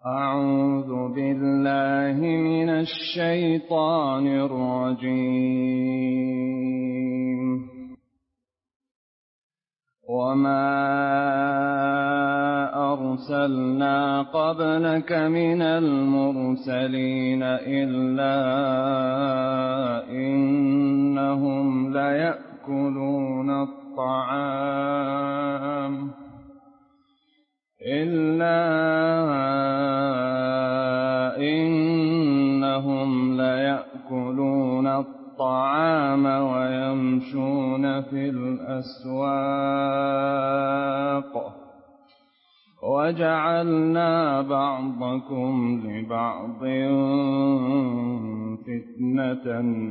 أعوذ بالله من الشيطان الرجيم. وما أرسلنا قبلك من المرسلين إلا إنهم ليأكلون الطعام ويمشون في الأسواق وجعلنا بعضكم لبعض فتنة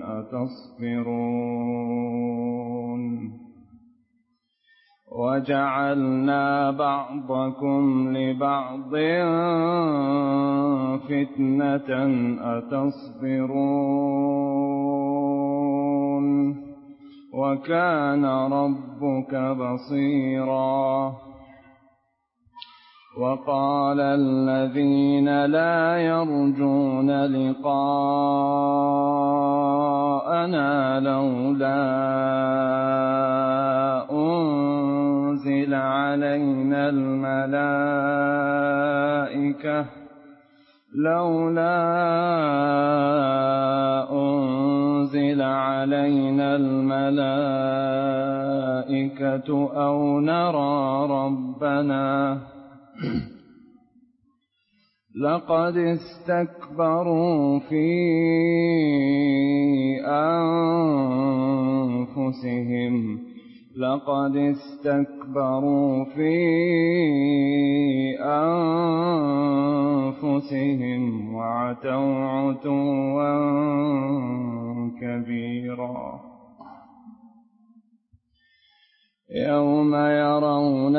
أتصبرون وكان ربك بصيرا. وقال الذين لا يرجون لقاءنا لولا أنزل علينا الملائكة أو نرى ربنا لقد استكبروا في أنفسهم وعتوا عتوا كبيرا. يوم يرون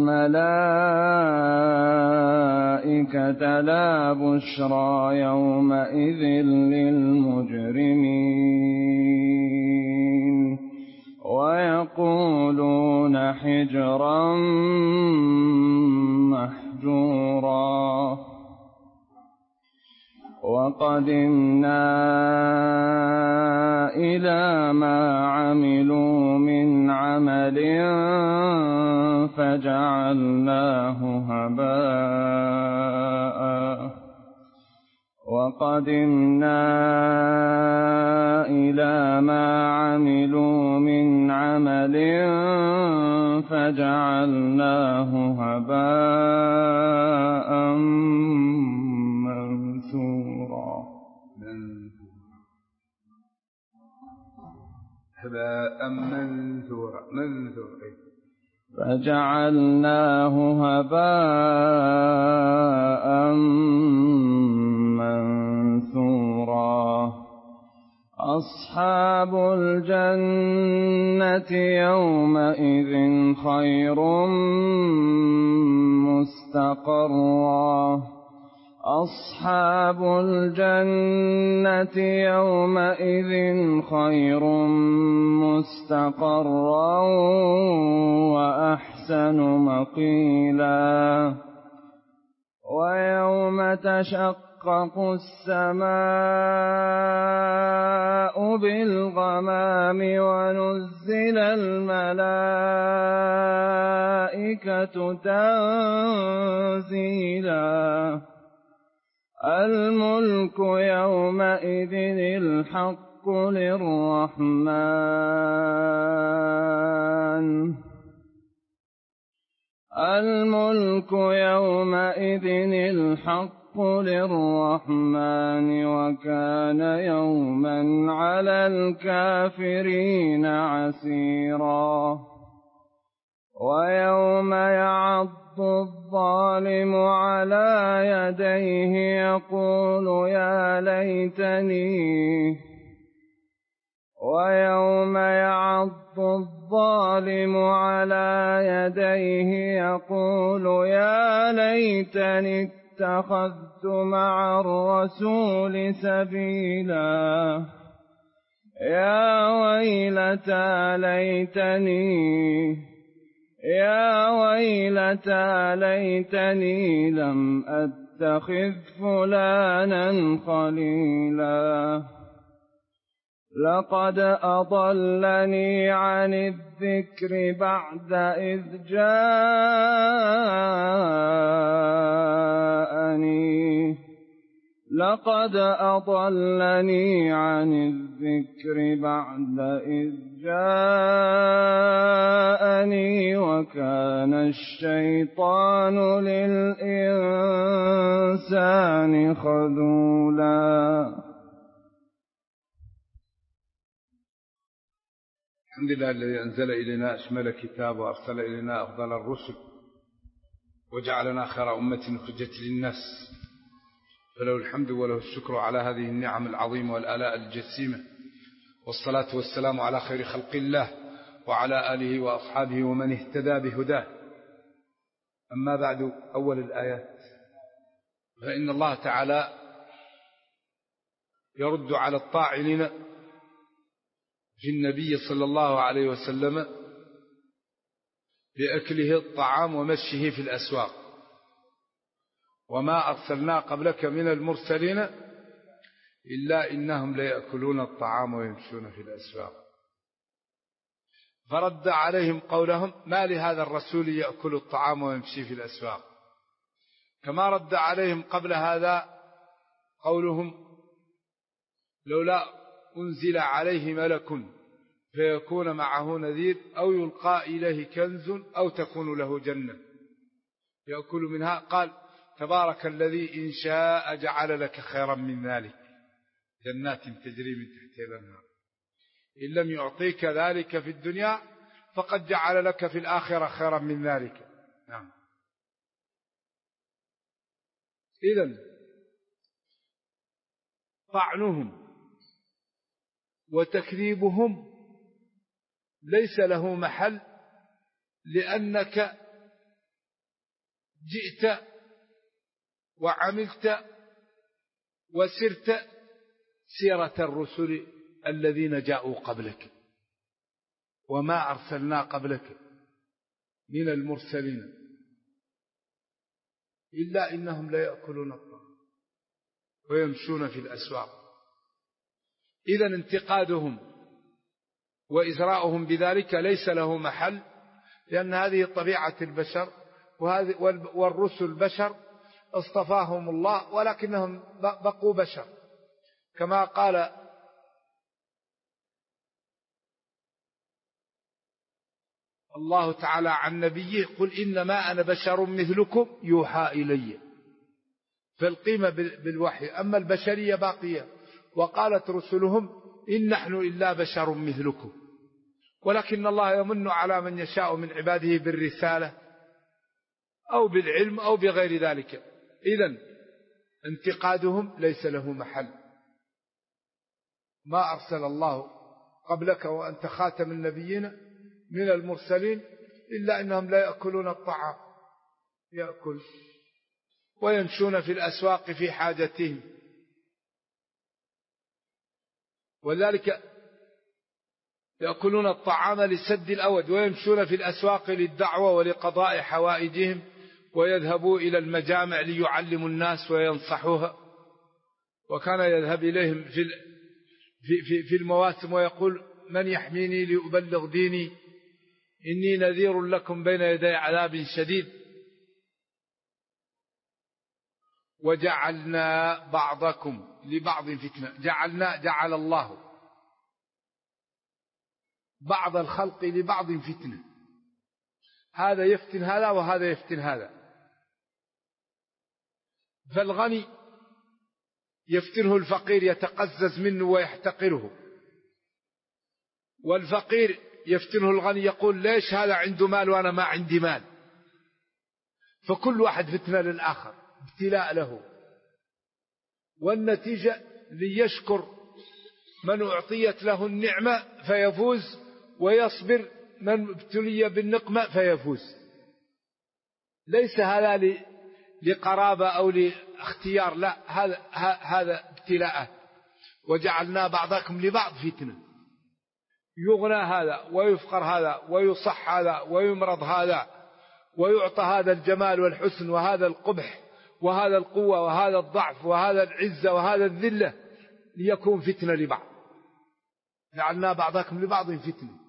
الملائكة لا بشرى يومئذ للمجرمين ويقولون حجرا محجورا. وقدمنا إلى ما عملوا من عمل فجعلناه هباء منثورا. فجعلناه هباء منثورا. أصحاب الجنة يومئذ خير مستقرا وأحسن مقيلا. ويوم تشقق السماء بالغمام ونزل الملائكة تنزيلا. الملك يومئذ الحق للرحمن وكان يوما على الكافرين عسيرا. ويوم يعض الظالم على يديه يقول يا ليتني اتخذت مع الرسول سبيلا. يا ويلتى ليتني لم أتخذ تتخذ فلانا خليلا لقد أضلني عن الذكر بعد إذ جاءني لقد أضلني عن الذكر بعد إذ جاءني وكان الشيطان للإنسان خذولا. الحمد لله الذي أنزل إلينا أشمل كتاب وأرسل إلينا أفضل الرسل وجعلنا خير أمة أخرجت للناس، فله الحمد وله الشكر على هذه النعم العظيمة والآلاء الجسيمة، والصلاة والسلام على خير خلق الله وعلى آله وأصحابه ومن اهتدى بهداه. أما بعد، أول الآيات، فإن الله تعالى يرد على الطاعنين في النبي صلى الله عليه وسلم بأكله الطعام ومشه في الأسواق: وما أرسلنا قبلك من المرسلين إلا إنهم ليأكلون الطعام ويمشون في الأسواق. فرد عليهم قولهم: ما لهذا الرسول يأكل الطعام ويمشي في الأسواق. كما رد عليهم قبل هذا قولهم: لولا أنزل عليه ملك فيكون معه نذير أو يلقى إليه كنز أو تكون له جنة يأكل منها. قال: تبارك الذي إن شاء جعل لك خيرا من ذلك جنات تجري من تحتها الأنهار. إن لم يعطيك ذلك في الدنيا فقد جعل لك في الآخرة خيرا من ذلك. نعم. إذن طعنهم وتكذيبهم ليس له محل، لأنك جئت وعملت وسرت سيرة الرسل الذين جاءوا قبلك. وما أرسلنا قبلك من المرسلين إلا إنهم ليأكلون الطعام ويمشون في الأسواق. إذن انتقادهم وإزراؤهم بذلك ليس له محل، لأن هذه طبيعة البشر، والرسل بشر اصطفاهم الله، ولكنهم بقوا بشر. كما قال الله تعالى عن نبيه: قل إنما أنا بشر مثلكم يوحى إلي. فالقيمة بالوحي، أما البشرية باقية. وقالت رسلهم: إن نحن إلا بشر مثلكم. ولكن الله يمن على من يشاء من عباده بالرسالة أو بالعلم أو بغير ذلك. إذن انتقادهم ليس له محل. ما أرسل الله قبلك وأنت خاتم النبيين من المرسلين إلا إنهم لا يأكلون الطعام، يأكل ويمشون في الأسواق في حاجتهم. وذلك يأكلون الطعام لسد الأود، ويمشون في الأسواق للدعوة ولقضاء حوائجهم، ويذهبوا إلى المجامع ليعلموا الناس وينصحوها. وكان يذهب إليهم في المواسم ويقول: من يحميني لأبلغ ديني إني نذير لكم بين يدي عذاب شديد. وجعلنا بعضكم لبعض فتنة. جعل الله بعض الخلق لبعض فتنة، هذا يفتن هذا وهذا يفتن هذا. فالغني يفتنه الفقير يتقزز منه ويحتقره، والفقير يفتنه الغني يقول: ليش هذا عنده مال وأنا ما عندي مال. فكل واحد فتنة للآخر، ابتلاء له. والنتيجة ليشكر من أعطيت له النعمة فيفوز، ويصبر من ابتلي بالنقمة فيفوز. ليس هذا لقرابة أو لاختيار، لا، هذا ابتلاء. وجعلنا بعضكم لبعض فتنة، يغنى هذا ويفقر هذا ويصح هذا ويمرض هذا، ويعطى هذا الجمال والحسن وهذا القبح، وهذا القوة وهذا الضعف وهذا العزة وهذا الذلة ليكون فتنة لبعض. جعلنا بعضكم لبعض فتنة.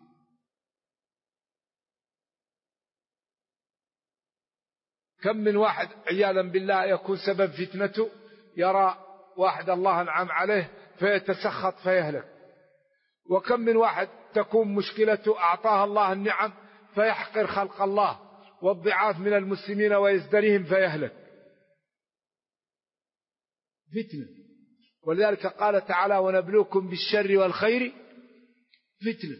كم من واحد عياذا بالله يكون سبب فتنته، يرى واحد الله أنعم عليه فيتسخط فيهلك. وكم من واحد تكون مشكلته أعطاها الله النعم فيحقر خلق الله والضعاف من المسلمين ويزدريهم فيهلك. فتنة. ولذلك قال تعالى ونبلوكم بالشر والخير فتنة،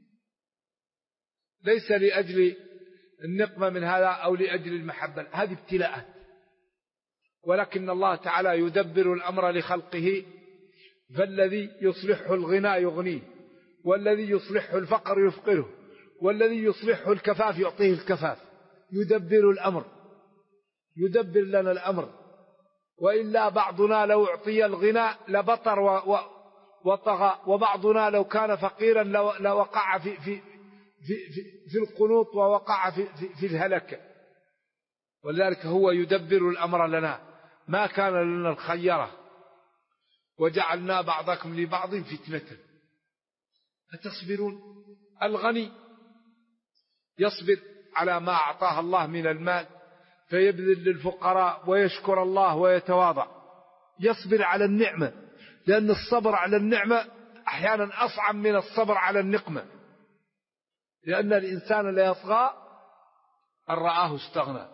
ليس لأجل النقمة من هذا أو لأجل المحبة، هذه ابتلاءات. ولكن الله تعالى يدبر الأمر لخلقه، فالذي يصلحه الغنى يغنيه، والذي يصلحه الفقر يفقره، والذي يصلحه الكفاف يعطيه الكفاف. يدبر الأمر، يدبر لنا الأمر. وإلا بعضنا لو أعطي الغنى لبطر وطغى، وبعضنا لو كان فقيرا لوقع في القنوط ووقع في الهلكة. ولذلك هو يدبر الأمر لنا، ما كان لنا الخيرة. وجعلنا بعضكم لبعض فتنة أتصبرون. الغني يصبر على ما أعطاه الله من المال فيبذل للفقراء ويشكر الله ويتواضع، يصبر على النعمة، لأن الصبر على النعمة أحيانا أصعب من الصبر على النقمة، لأن الإنسان لا يطغى أن رآه استغنى.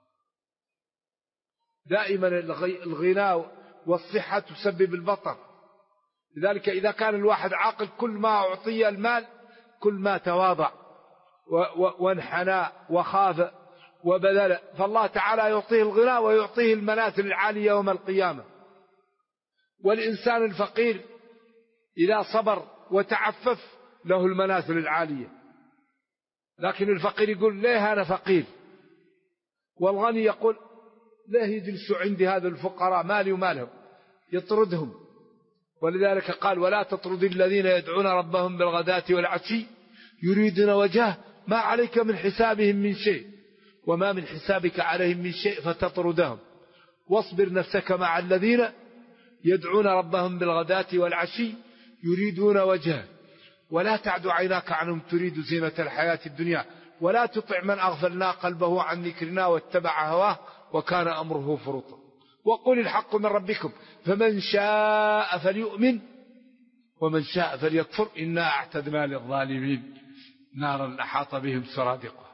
دائما الغنى والصحة تسبب البطر. لذلك إذا كان الواحد عاقل كل ما أعطي المال كل ما تواضع وانحنى وخاف وبذل، فالله تعالى يعطيه الغنى ويعطيه المنازل العالية يوم القيامة. والإنسان الفقير إذا صبر وتعفف له المنازل العالية، لكن الفقير يقول ليه أنا فقير، والغني يقول ليه يجلسوا عندي هذا الفقراء مالي ومالهم، يطردهم. ولذلك قال ولا تطرد الذين يدعون ربهم بالغداة والعشي يريدون وجهه ما عليك من حسابهم من شيء وما من حسابك عليهم من شيء فتطردهم، واصبر نفسك مع الذين يدعون ربهم بالغداة والعشي يريدون وجهه ولا تعد عيناك عنهم تريد زينة الحياة الدنيا ولا تطع من أغفلنا قلبه عن ذكرنا واتبع هواه وكان أمره فرطا. وقل الحق من ربكم فمن شاء فليؤمن ومن شاء فليكفر إنا أعتدنا للظالمين نارا أحاط بهم سرادقها.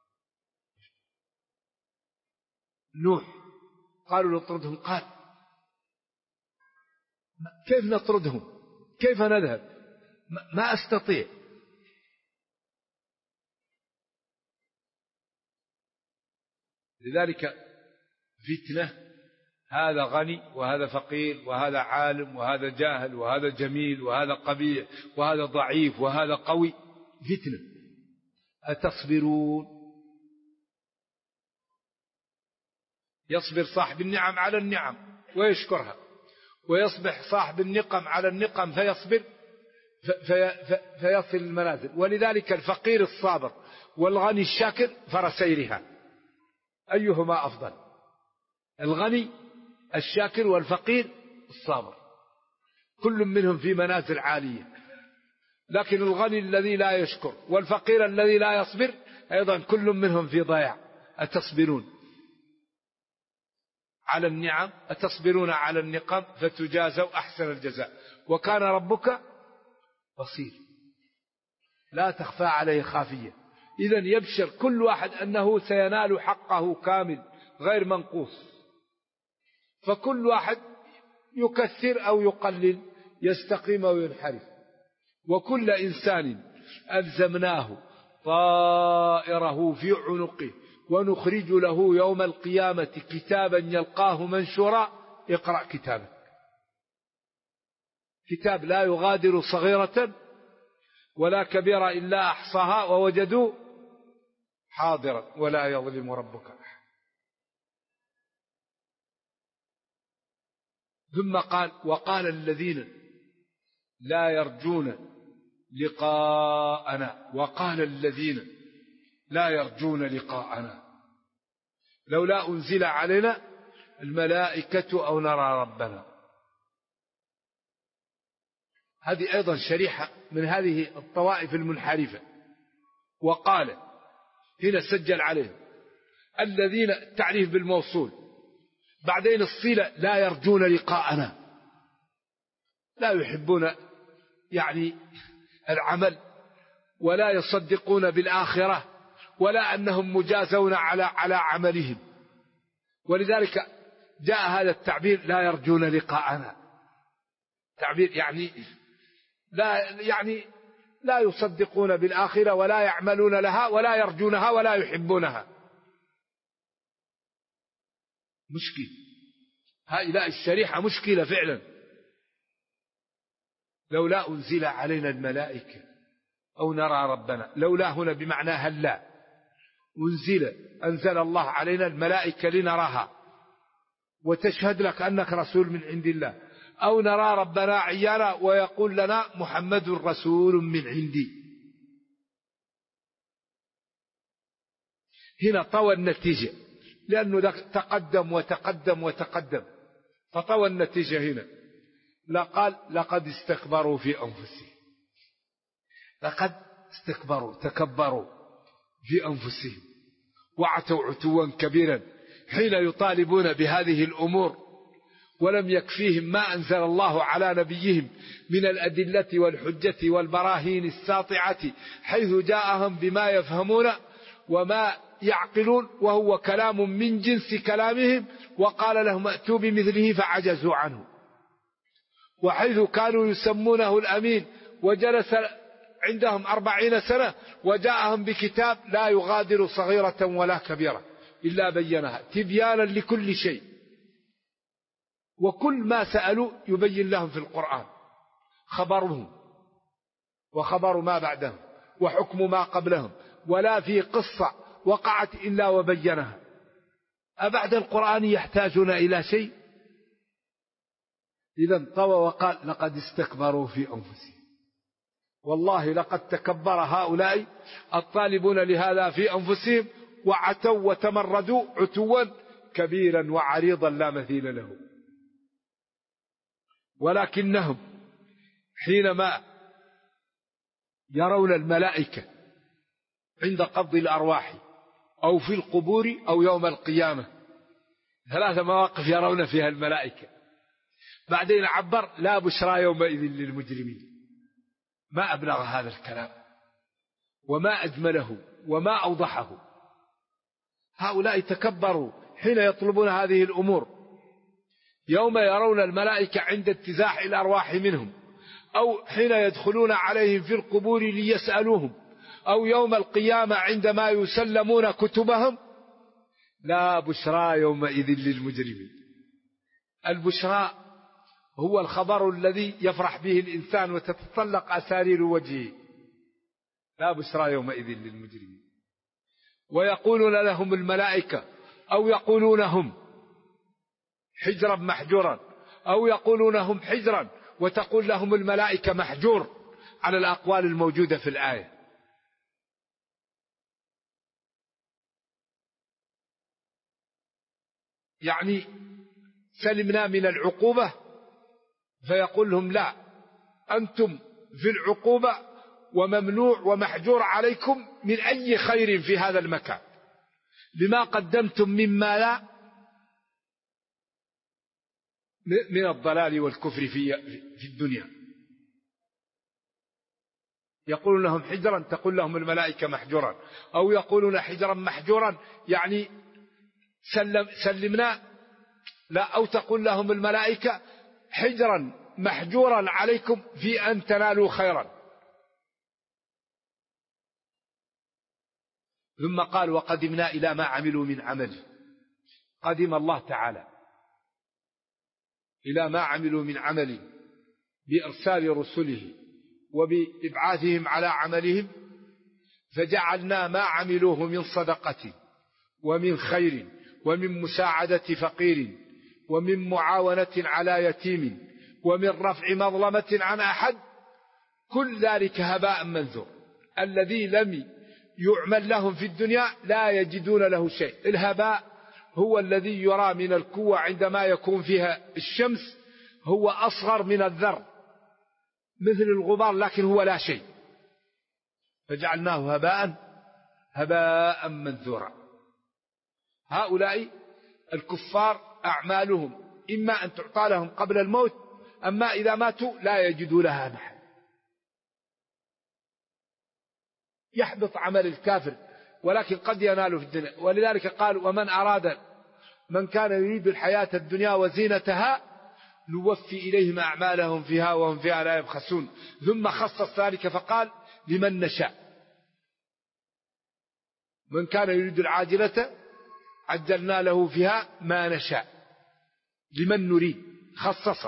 نوح قالوا نطردهم، قال كيف نطردهم، كيف نذهب، ما أستطيع. لذلك فتنة، هذا غني وهذا فقير وهذا عالم وهذا جاهل وهذا جميل وهذا قبيح وهذا ضعيف وهذا قوي، فتنة. أتصبرون. يصبر صاحب النعم على النعم ويشكرها، ويصبح صاحب النقم على النقم فيصبر فيصل المنازل. ولذلك الفقير الصابر والغني الشاكر فرسيرها، أيهما أفضل؟ الغني الشاكر والفقير الصابر، كل منهم في منازل عالية. لكن الغني الذي لا يشكر والفقير الذي لا يصبر أيضا كل منهم في ضياع. أتصبرون على النعم، أتصبرون على النقم فتجازوا أحسن الجزاء وكان ربك بصير لا تخفى عليه خافية. إذن يبشر كل واحد أنه سينال حقه كامل غير منقوص، فكل واحد يكثر أو يقلل، يستقيم أو ينحرف. وكل إنسان ألزمناه طائره في عنقه ونخرج له يوم القيامة كتابا يلقاه منشورا اقرأ كتابك. كتاب لا يغادر صغيرة ولا كبيرة إلا أحصاها ووجدوا حاضرا ولا يظلم ربك أحد. ثم قال وقال الذين لا يرجون لقاءنا، وقال الذين لا يرجون لقاءنا لولا أنزل علينا الملائكة أو نرى ربنا. هذه أيضا شريحة من هذه الطوائف المنحرفة. وقال هنا سجل عليهم الذين تعريف بالموصول، بعدين الصلة لا يرجون لقاءنا، لا يحبون يعني العمل، ولا يصدقون بالآخرة، ولا أنهم مجازون على عملهم، ولذلك جاء هذا التعبير لا يرجون لقاءنا، تعبير يعني لا يصدقون بالآخرة ولا يعملون لها ولا يرجونها ولا يحبونها. مشكلة هؤلاء الشريحة، مشكلة فعلا. لولا أنزل علينا الملائكة أو نرى ربنا، لولا هنا بمعنى هلا، أنزل الله علينا الملائكة لنراها وتشهد لك أنك رسول من عند الله، أو نرى ربنا عيانا ويقول لنا محمد رسول من عندي. هنا طوى النتيجة، لأنه تقدم وتقدم وتقدم، فطوى النتيجة هنا. لقال لقد استكبروا في أنفسهم، لقد استكبروا تكبروا في أنفسهم وعتوا عتوا كبيرا حين يطالبون بهذه الأمور، ولم يكفيهم ما أنزل الله على نبيهم من الأدلة والحجة والبراهين الساطعة، حيث جاءهم بما يفهمون وما يعقلون، وهو كلام من جنس كلامهم، وقال لهم ائتوا بمثله فعجزوا عنه. وحيث كانوا يسمونه الأمين وجلس عندهم 40 سنة وجاءهم بكتاب لا يغادر صغيرة ولا كبيرة إلا بينها تبيانا لكل شيء، وكل ما سألوا يبين لهم في القرآن خبرهم وخبر ما بعدهم وحكم ما قبلهم، ولا في قصة وقعت إلا وبينها. أبعد القرآن يحتاجون إلى شيء؟ إذن طوى وقال لقد استكبروا في أنفسهم. والله لقد تكبر هؤلاء الطالبون لهذا في أنفسهم، وعتوا وتمردوا عتوا كبيرا وعريضا لا مثيل له. ولكنهم حينما يرون الملائكة عند قبض الأرواح أو في القبور أو يوم القيامة، 3 مواقف يرون فيها الملائكة. بعدين عبر لا بشرى يومئذ للمجرمين. ما أبلغ هذا الكلام وما أجمله وما أوضحه. هؤلاء تكبروا حين يطلبون هذه الأمور. يوم يرون الملائكة عند انتزاع الأرواح منهم، أو حين يدخلون عليهم في القبور ليسألوهم، أو يوم القيامة عندما يسلمون كتبهم، لا بشرى يومئذ للمجرمين. البشرى هو الخبر الذي يفرح به الإنسان وتتطلق أسارير وجهه. لا بشرى يومئذ للمجرمين. ويقولون لهم الملائكة، أو يقولون هم حجرا محجورا، أو يقولون هم حجرا وتقول لهم الملائكة محجور، على الأقوال الموجودة في الآية. يعني سلمنا من العقوبة، فيقول لهم لا، أنتم في العقوبة وممنوع ومحجور عليكم من أي خير في هذا المكان بما قدمتم مما لا من الضلال والكفر في الدنيا. يقولون لهم حجرا، تقول لهم الملائكة محجورا، أو يقولون حجرا محجورا يعني سلمنا، لا، أو تقول لهم الملائكة حجرا محجورا عليكم في أن تنالوا خيرا. ثم قال وقدمنا إلى ما عملوا من عمل. قدم الله تعالى إلى ما عملوا من عمل بإرسال رسله وبإبعاثهم على عملهم، فجعلنا ما عملوه من صدقة ومن خير ومن مساعدة فقير ومن معاونة على يتيم ومن رفع مظلمة عن أحد، كل ذلك هباء منثور. الذي لم يعمل لهم في الدنيا لا يجدون له شيء. الهباء هو الذي يرى من القوة عندما يكون فيها الشمس، هو أصغر من الذر مثل الغبار، لكن هو لا شيء، فجعلناه هباء منثورا. هؤلاء الكفار أعمالهم إما أن تعطى لهم قبل الموت، أما إذا ماتوا لا يجدوا لها محل، يحبط عمل الكافر، ولكن قد يناله في الدنيا. ولذلك قال: من كان يريد الحياة الدنيا وزينتها نوفي إليهم أعمالهم فيها وهم فيها لا يبخسون. ثم خصص ذلك فقال: لمن نشاء. من كان يريد العاجلة عجلنا له فيها ما نشاء، لمن نريد، خصص.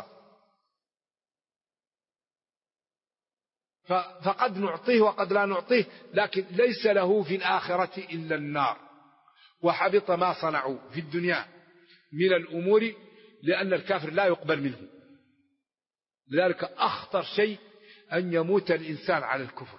فقد نعطيه وقد لا نعطيه، لكن ليس له في الآخرة إلا النار، وحبط ما صنعوا في الدنيا من الأمور، لأن الكافر لا يقبل منه. لذلك أخطر شيء أن يموت الإنسان على الكفر،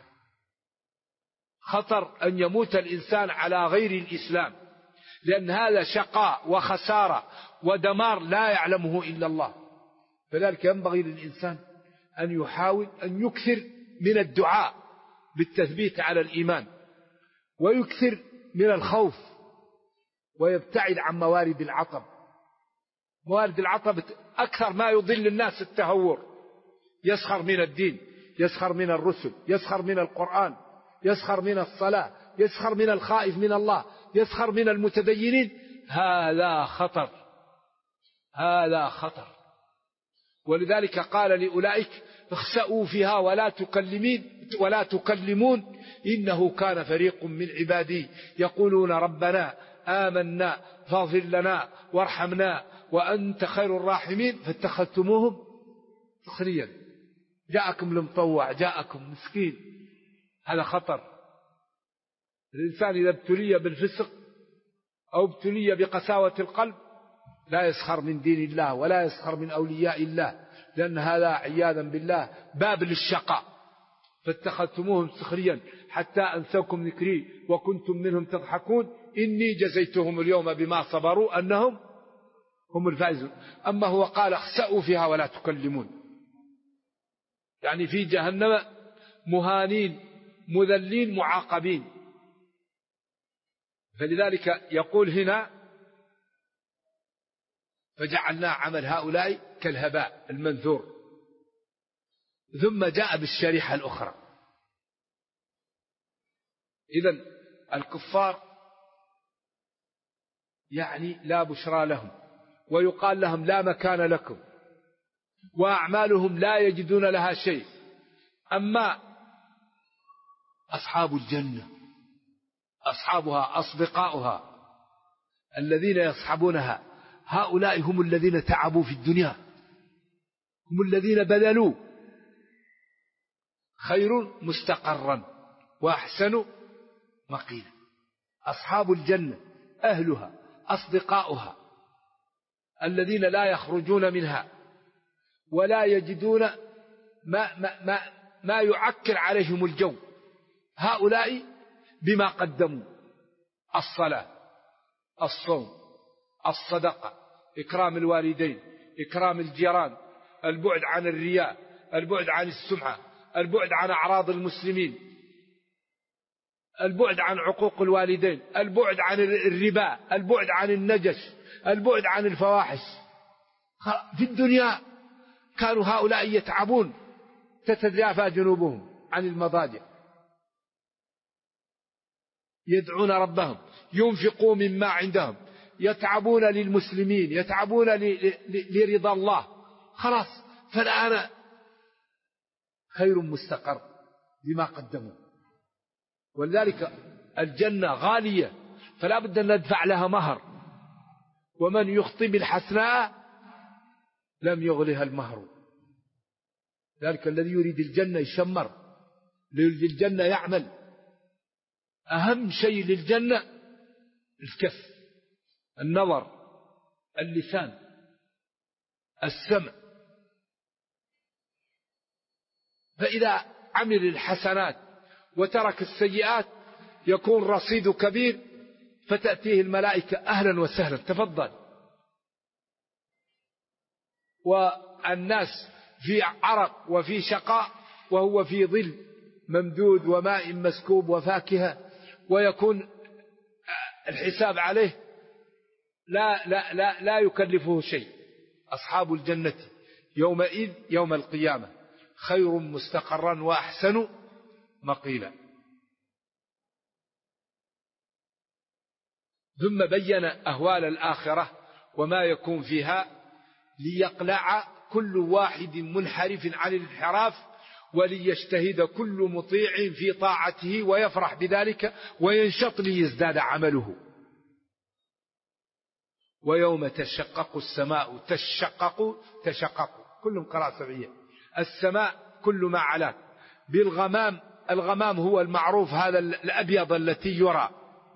خطر أن يموت الإنسان على غير الإسلام، لأن هذا شقاء وخسارة ودمار لا يعلمه إلا الله. فذلك ينبغي للإنسان أن يحاول أن يكثر من الدعاء بالتثبيت على الإيمان، ويكثر من الخوف، ويبتعد عن موارد العطب. موارد العطب أكثر ما يضل الناس التهور، يسخر من الدين، يسخر من الرسل، يسخر من القرآن، يسخر من الصلاة، يسخر من الخائف من الله، يسخر من المتدينين. هذا خطر، هذا خطر. ولذلك قال لأولئك: اخسأوا فيها ولا تكلمون إنه كان فريق من عبادي يقولون ربنا آمنا فاغفر لنا وارحمنا وأنت خير الراحمين فاتخذتموهم سخريا. جاءكم المطوع، جاءكم مسكين. هذا خطر. الإنسان إذا ابتلي بالفسق أو ابتلي بقساوة القلب لا يسخر من دين الله ولا يسخر من أولياء الله، لأن هذا عياذا بالله باب للشقاء. فاتخذتموهم سخريا حتى أنسوكم ذكري وكنتم منهم تضحكون إني جزيتهم اليوم بما صبروا أنهم هم الفائزون. أما هو قال: اخسأوا فيها ولا تكلمون، يعني في جهنم مهانين مذلين معاقبين. فلذلك يقول هنا: فجعلنا عمل هؤلاء كالهباء المنثور. ثم جاء بالشريحة الأخرى. إذن الكفار يعني لا بشرى لهم، ويقال لهم لا مكان لكم، وأعمالهم لا يجدون لها شيء. أما أصحاب الجنة، أصحابها أصدقاؤها الذين يصحبونها، هؤلاء هم الذين تعبوا في الدنيا، هم الذين بذلوا، خير مستقرا وأحسن مقيلا. أصحاب الجنة أهلها أصدقاؤها الذين لا يخرجون منها ولا يجدون ما يعكر عليهم الجو. هؤلاء بما قدموا: الصلاة، الصوم، الصدقة، إكرام الوالدين، إكرام الجيران، البعد عن الرياء، البعد عن السمعة، البعد عن أعراض المسلمين، البعد عن عقوق الوالدين، البعد عن الربا، البعد عن النجش، البعد عن الفواحش. في الدنيا كانوا هؤلاء يتعبون، تتجافى جنوبهم عن المضاجع، يدعون ربهم، ينفقون مما عندهم، يتعبون للمسلمين، يتعبون لرضا الله. خلاص، فالآن خير مستقر بما قدموا. ولذلك الجنة غالية، فلا بد أن ندفع لها مهر. ومن يخطي بالحسناء لم يغلها المهر. ذلك الذي يريد الجنة يشمر، يريد الجنة يعمل. أهم شيء للجنة الكف، النظر، اللسان، السمع. فإذا عمل الحسنات وترك السيئات يكون رصيد كبير فتأتيه الملائكة أهلا وسهلا تفضل، والناس في عرق وفي شقاء وهو في ظل ممدود وماء مسكوب وفاكهة، ويكون الحساب عليه لا يكلفه شيء. أصحاب الجنة يومئذ يوم القيامة خير مستقرا وأحسن مقيلا. ثم بين أهوال الآخرة وما يكون فيها ليقلع كل واحد منحرف عن الانحراف، وليجتهد كل مطيع في طاعته ويفرح بذلك وينشط ليزداد عمله. ويوم تشقق السماء تشقق كلهم قراءة سبعية، السماء كل ما علاك بالغمام. الغمام هو المعروف هذا الأبيض التي يرى،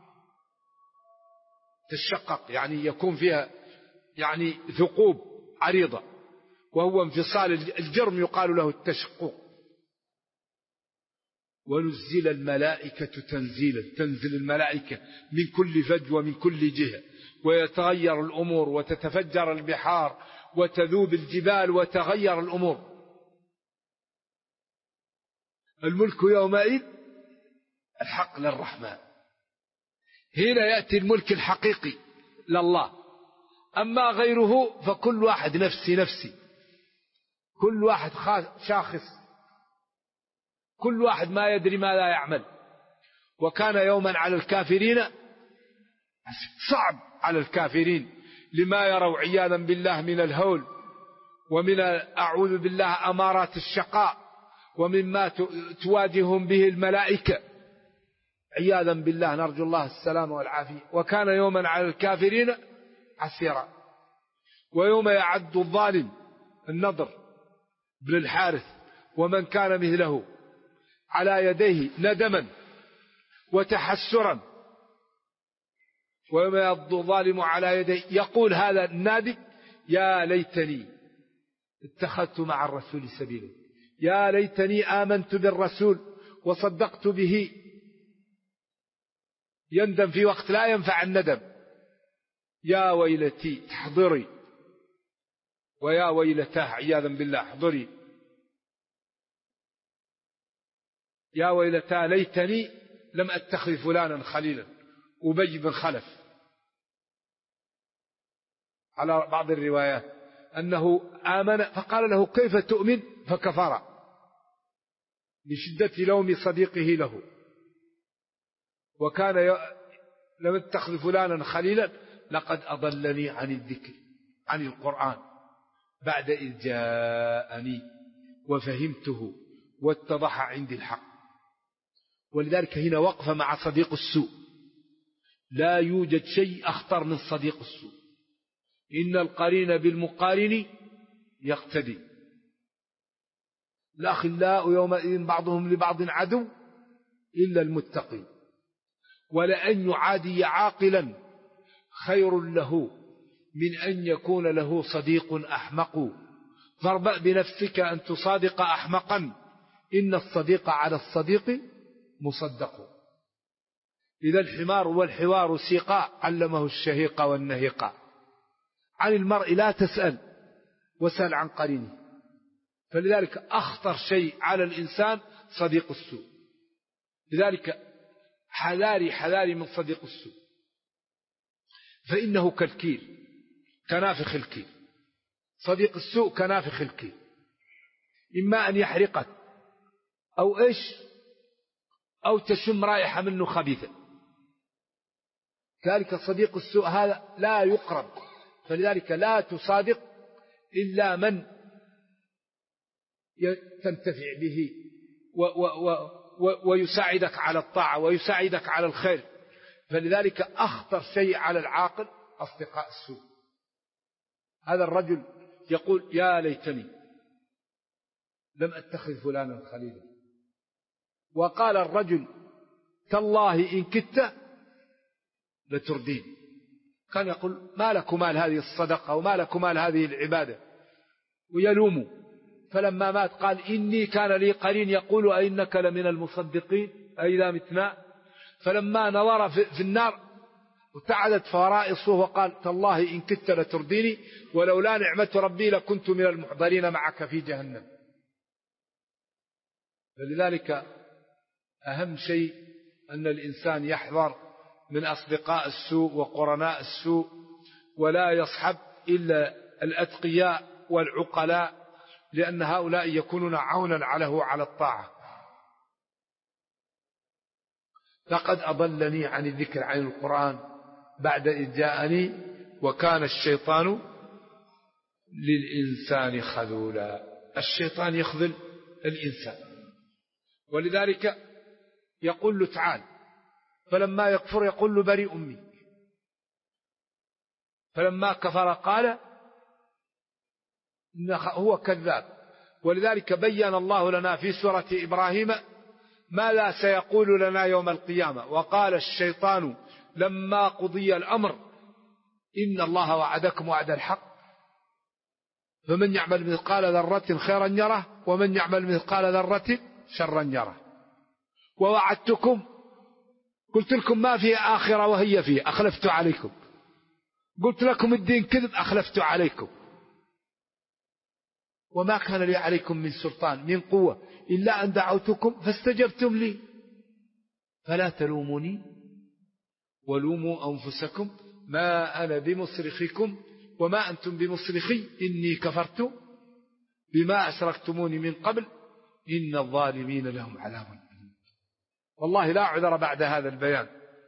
تشقق يعني يكون فيها يعني ثقوب عريضة، وهو انفصال الجرم يقال له التشقق. ونزل الملائكة تنزيلا، تنزل الملائكة من كل فج ومن كل جهة، ويتغير الأمور وتتفجر البحار وتذوب الجبال وتغير الأمور. الملك يومئذ الحق للرحمن. هنا يأتي الملك الحقيقي لله، أما غيره فكل واحد نفسي، كل واحد شاخص، كل واحد ما يدري ماذا يعمل. وكان يوما على الكافرين صعب على الكافرين لما يروا عياذا بالله من الهول ومن أعوذ بالله أمارات الشقاء ومما تواجههم به الملائكة عياذا بالله، نرجو الله السلام والعافية. وكان يوما على الكافرين عسيرا. ويوم يعد الظالم النضر بن الحارث ومن كان مثله على يديه ندما وتحسرا، ويوم يعض الظالم على يديه يقول هذا النادي يا ليتني اتخذت مع الرسول سبيلا، يا ليتني آمنت بالرسول وصدقت به. يندم في وقت لا ينفع الندم. يا ويلتي احضري، ويا ويلتاه عياذا بالله احضري، يا ويلتاه ليتني لم أتخذ فلانا خليلا. أبي بن خلف على بعض الروايات أنه آمن فقال له كيف تؤمن فكفر لشدة لوم صديقه له. وكان لم أتخذ فلانا خليلا لقد أضلني عن الذكر عن القرآن بعد إذ جاءني وفهمته واتضح عندي الحق. ولذلك هنا وقف مع صديق السوء. لا يوجد شيء أخطر من صديق السوء. إن القرين بالمقارن يقتدي. الأخلاء يومئذ بعضهم لبعض عدو إلا المتقين. ولأن يعادي عاقلا خير له من أن يكون له صديق أحمق. فاربأ بنفسك أن تصادق أحمقا، إن الصديق على الصديق مصدق. إذا الحمار والحوار سيقا علمه الشهيق والنهيقا. عن المرء لا تسأل وسأل عن قرينه. فلذلك أخطر شيء على الإنسان صديق السوء. لذلك حذاري من صديق السوء، فإنه كالكيل كنافخ الكيل. صديق السوء كنافخ الكيل، إما أن يحرقك أو تشم رائحة منه خبيثة. ذلك صديق السوء هذا لا يقرب. فلذلك لا تصادق إلا من تنتفع به ويساعدك على الطاعة ويساعدك على الخير. فلذلك أخطر شيء على العاقل أصدقاء السوء. هذا الرجل يقول يا ليتني لم أتخذ فلانا خليلا. وقال الرجل تالله إن كدت لتردين. كان يقول ما لك مال هذه الصدقة وما لك مال هذه العبادة ويلومه. فلما مات قال إني كان لي قرين يقول أئنك لمن المصدقين أئذا متنا. فلما نظر في النار وتعدت فرائصه وقال تالله إن كدت لترديني ولولا نعمة ربي لكنت من المحضرين معك في جهنم. فلذلك أهم شيء أن الإنسان يحذر من أصدقاء السوء وقرناء السوء، ولا يصحب إلا الأتقياء والعقلاء، لأن هؤلاء يكونون عونا عليه على الطاعة. لقد أضلني عن الذكر عن القرآن بعد إذ جاءني وكان الشيطان للإنسان خذولا. الشيطان يخذل الإنسان، ولذلك يقول له تعال، فلما يكفر يقول له بريء منك، فلما كفر قال هو كذاب. ولذلك بين الله لنا في سورة إبراهيم ما لا سيقول لنا يوم القيامة. وقال الشيطان لما قضي الأمر إن الله وعدكم وعد الحق فمن يعمل مثقال ذرة خيرا يره ومن يعمل مثقال ذرة شرا يره. ووعدتكم قلت لكم ما في آخرة وهي فيه أخلفت عليكم، قلت لكم الدين كذب أخلفت عليكم، وما كان لي عليكم من سلطان من قوة إلا أن دعوتكم فاستجبتم لي فلا تلوموني ولوموا أنفسكم ما أنا بمصرخكم وما أنتم بمصرخي إني كفرت بما أشركتموني من قبل إن الظالمين لهم عذاب أليم. والله لا عذر بعد هذا البيان.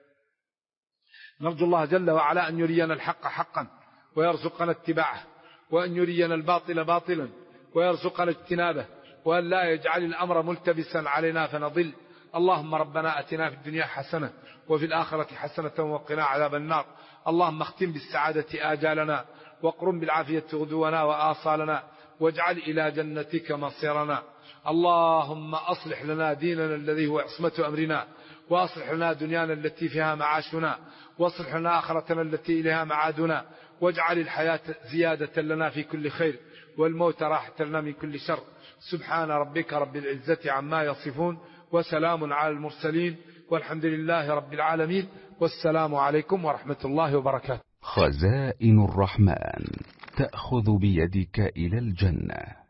نرجو الله جل وعلا أن يرينا الحق حقا ويرزقنا اتباعه، وأن يرينا الباطل باطلا ويرزقنا اجتنابه، وأن لا يجعل الأمر ملتبسا علينا فنضل. اللهم ربنا أتنا في الدنيا حسنة وفي الآخرة حسنة وقنا عذاب النار. اللهم اختم بالسعادة آجالنا واقرم بالعافية غدونا وآصالنا واجعل إلى جنتك مصيرنا. اللهم أصلح لنا ديننا الذي هو عصمة أمرنا، وأصلح لنا دنيانا التي فيها معاشنا، واصلح لنا آخرتنا التي إليها معادنا، واجعل الحياة زيادة لنا في كل خير والموت راحة لنا من كل شر. سبحان ربك رب العزة عما يصفون وسلام على المرسلين والحمد لله رب العالمين، والسلام عليكم ورحمة الله وبركاته. خزائن الرحمن تأخذ بيدك إلى الجنة.